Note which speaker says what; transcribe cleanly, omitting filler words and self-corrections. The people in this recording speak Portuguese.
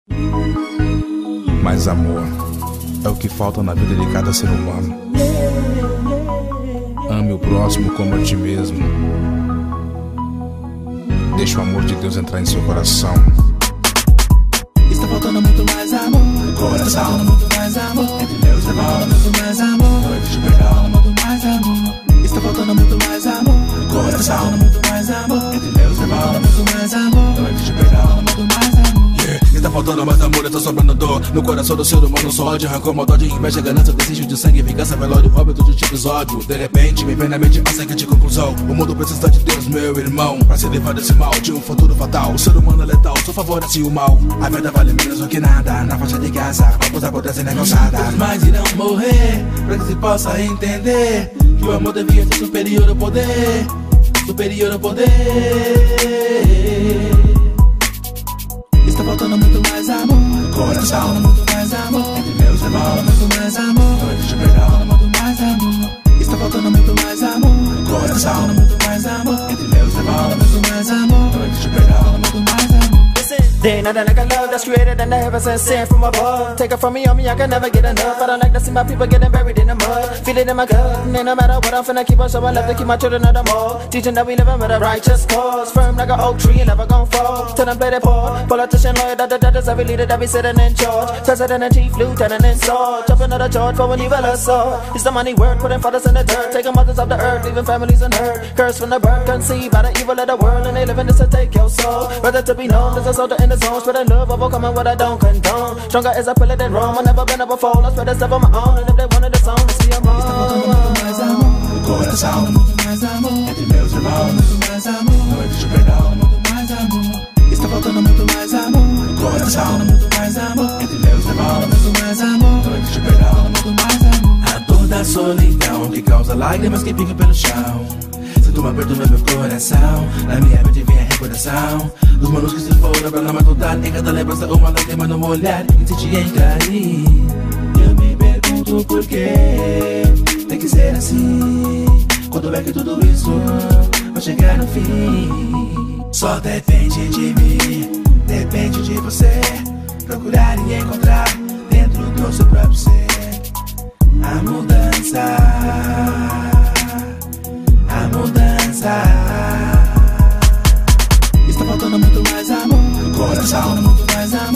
Speaker 1: Mas amor é o que falta na vida de cada ser humano. Ame o próximo como a ti mesmo. Deixa o amor de Deus entrar em seu coração.
Speaker 2: Está faltando muito mais amor. Coração, está faltando muito mais amor. Entre Deus e falta muito mais amor. Noites de perdão, muito mais amor. Está faltando muito mais amor. Coração, está faltando muito mais amor. Entre Deus e falta muito mais amor. Noites de perdão, muito mais amor.
Speaker 3: Está faltando mais amor, está sobrando dor. No coração do ser humano só ódio, rancor, maldade, inveja, ganância, desejo de sangue, vingança, velório, óbito de tipo episódio. De repente, me vem na mente a seguinte conclusão: o mundo precisa de Deus, meu irmão, pra se livrar desse mal, de um futuro fatal. O ser humano é letal, só favorece o mal. A vida vale menos do que nada, na faixa de casa, vamos acontecem na calçada.
Speaker 2: Os mais irão morrer, pra que se possa entender que o amor devia ser superior ao poder. Superior ao poder. Está faltando muito mais amor. Coração, faltando muito mais amor. Entre meus irmãos, muito mais amor. Noites de perdão, muito mais amor. Está faltando muito mais amor. Coração, faltando muito mais amor. Entre meus irmãos, muito mais amor. Noites de perdão, muito mais amor.
Speaker 4: There ain't nothing like a love that's created in the heavens and sent from above. Take it from me, on me, I can never get enough. I don't like to see my people getting buried in the mud. Feel it in my gut, and no matter what, I'm finna keep on showing love to keep my children on the mall. Teaching that we living with a righteous cause. Firm like an oak tree and never gon' fall. Till them play their part. Politician, lawyer, that's every leader that be sitting in charge. President and chief, lieutenant and sword. Jumping on the charge for an evil assault. It's the money work, putting fathers in the dirt. Taking mothers off the earth, leaving families unhurt. Cursed from the birth, conceived by the evil of the world. And they living this to take your soul. Rather to be known as a soldier in the zone. Spreading love, overcoming what I don't condone. Stronger as a pillar than Rome. I've never been up before. I spread the stuff on my own. And if they wanted the song, to see them all.
Speaker 2: Está faltando muito mais amor. Coração, muito mais amor. Entre meus irmãos, muito mais amor. Noites de perdão, muito mais amor. Está faltando muito mais amor. Coração, muito mais amor. Entre meus irmãos, muito mais amor. Noites de perdão, muito mais amor. A dor da solidão que causa lágrimas que ficam pelo chão. Sinto um aperto no meu coração. Na minha mente vem a recordação dos manos que se foram pra não me contar. Em cada lembrança uma lágrima no meu olhar. Insisti em cair. Eu me pergunto por quê tem que ser assim. Quando é que tudo isso vai chegar no fim? Só depende de mim, depende de você. Procurar e encontrar dentro do seu próprio ser a mudança. A mudança. Está faltando muito mais amor. Coração, muito mais amor.